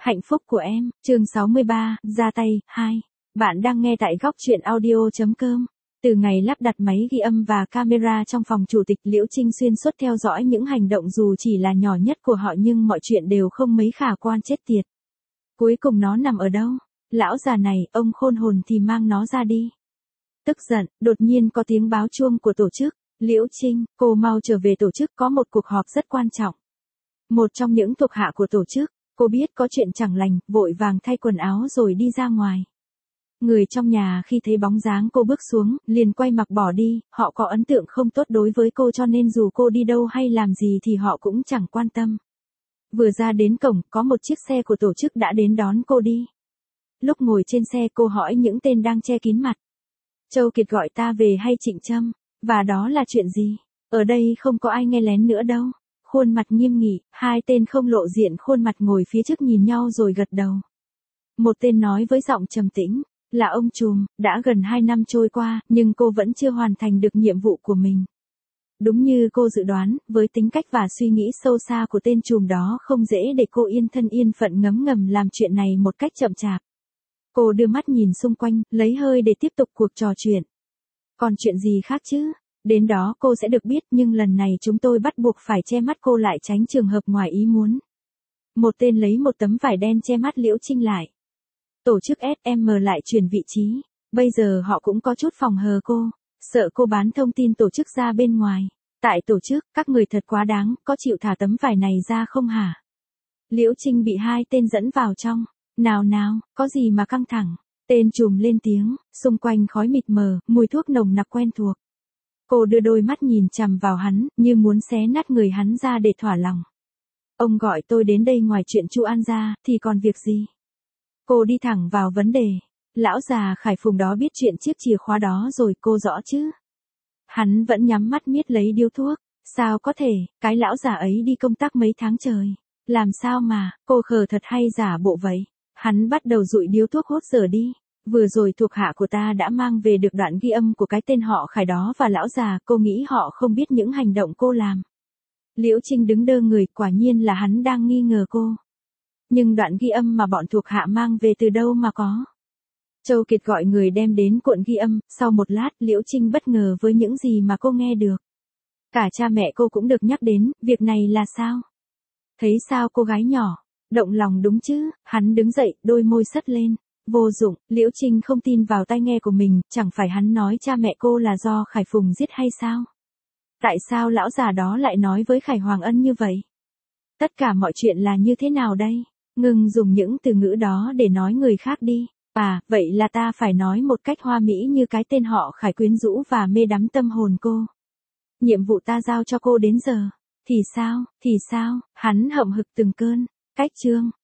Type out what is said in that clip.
Hạnh phúc của em, chương 63, ra tay, 2. Bạn đang nghe tại góc truyện audio.com. Từ ngày lắp đặt máy ghi âm và camera trong phòng chủ tịch, Liễu Trinh xuyên suốt theo dõi những hành động dù chỉ là nhỏ nhất của họ, nhưng mọi chuyện đều không mấy khả quan chết tiệt. Cuối cùng nó nằm ở đâu? Lão già này, ông khôn hồn thì mang nó ra đi. Tức giận, đột nhiên có tiếng báo chuông của tổ chức. Liễu Trinh, cô mau trở về tổ chức, có một cuộc họp rất quan trọng. Một trong những thuộc hạ của tổ chức, cô biết có chuyện chẳng lành, vội vàng thay quần áo rồi đi ra ngoài. Người trong nhà khi thấy bóng dáng cô bước xuống, liền quay mặt bỏ đi, họ có ấn tượng không tốt đối với cô cho nên dù cô đi đâu hay làm gì thì họ cũng chẳng quan tâm. Vừa ra đến cổng, có một chiếc xe của tổ chức đã đến đón cô đi. Lúc ngồi trên xe cô hỏi những tên đang che kín mặt. Châu Kiệt gọi ta về hay Trịnh Trâm? Và đó là chuyện gì? Ở đây không có ai nghe lén nữa đâu. Khuôn mặt nghiêm nghị, hai tên không lộ diện khuôn mặt ngồi phía trước nhìn nhau rồi gật đầu. Một tên nói với giọng trầm tĩnh, là ông trùm, đã gần 2 năm trôi qua, nhưng cô vẫn chưa hoàn thành được nhiệm vụ của mình. Đúng như cô dự đoán, với tính cách và suy nghĩ sâu xa của tên trùm đó không dễ để cô yên thân yên phận ngấm ngầm làm chuyện này một cách chậm chạp. Cô đưa mắt nhìn xung quanh, lấy hơi để tiếp tục cuộc trò chuyện. Còn chuyện gì khác chứ? Đến đó cô sẽ được biết, nhưng lần này chúng tôi bắt buộc phải che mắt cô lại tránh trường hợp ngoài ý muốn. Một tên lấy một tấm vải đen che mắt Liễu Trinh lại. Tổ chức SM lại chuyển vị trí. Bây giờ họ cũng có chút phòng hờ cô, sợ cô bán thông tin tổ chức ra bên ngoài. Tại tổ chức, các người thật quá đáng, có chịu thả tấm vải này ra không hả? Liễu Trinh bị hai tên dẫn vào trong. Nào nào, có gì mà căng thẳng? Tên trùm lên tiếng, xung quanh khói mịt mờ, mùi thuốc nồng nặc quen thuộc. Cô đưa đôi mắt nhìn chằm vào hắn, như muốn xé nát người hắn ra để thỏa lòng. Ông gọi tôi đến đây ngoài chuyện Chu An ra, thì còn việc gì? Cô đi thẳng vào vấn đề. Lão già Khải Phùng đó biết chuyện chiếc chìa khóa đó rồi, cô rõ chứ? Hắn vẫn nhắm mắt miết lấy điếu thuốc. Sao có thể, cái lão già ấy đi công tác mấy tháng trời. Làm sao mà, cô khờ thật hay giả bộ vậy? Hắn bắt đầu dụi điếu thuốc hốt dở đi. Vừa rồi thuộc hạ của ta đã mang về được đoạn ghi âm của cái tên họ Khải đó và lão già, cô nghĩ họ không biết những hành động cô làm. Liễu Trinh đứng đơ người, quả nhiên là hắn đang nghi ngờ cô. Nhưng đoạn ghi âm mà bọn thuộc hạ mang về từ đâu mà có? Châu Kiệt gọi người đem đến cuộn ghi âm, sau một lát Liễu Trinh bất ngờ với những gì mà cô nghe được. Cả cha mẹ cô cũng được nhắc đến, việc này là sao? Thấy sao cô gái nhỏ? Động lòng đúng chứ? Hắn đứng dậy, đôi môi sất lên. Vô dụng, Liễu Trinh không tin vào tai nghe của mình, chẳng phải hắn nói cha mẹ cô là do Khải Phùng giết hay sao? Tại sao lão già đó lại nói với Khải Hoàng Ân như vậy? Tất cả mọi chuyện là như thế nào đây? Ngừng dùng những từ ngữ đó để nói người khác đi. À, vậy là ta phải nói một cách hoa mỹ như cái tên họ Khải quyến rũ và mê đắm tâm hồn cô. Nhiệm vụ ta giao cho cô đến giờ. Thì sao, hắn hậm hực từng cơn. Cách chương.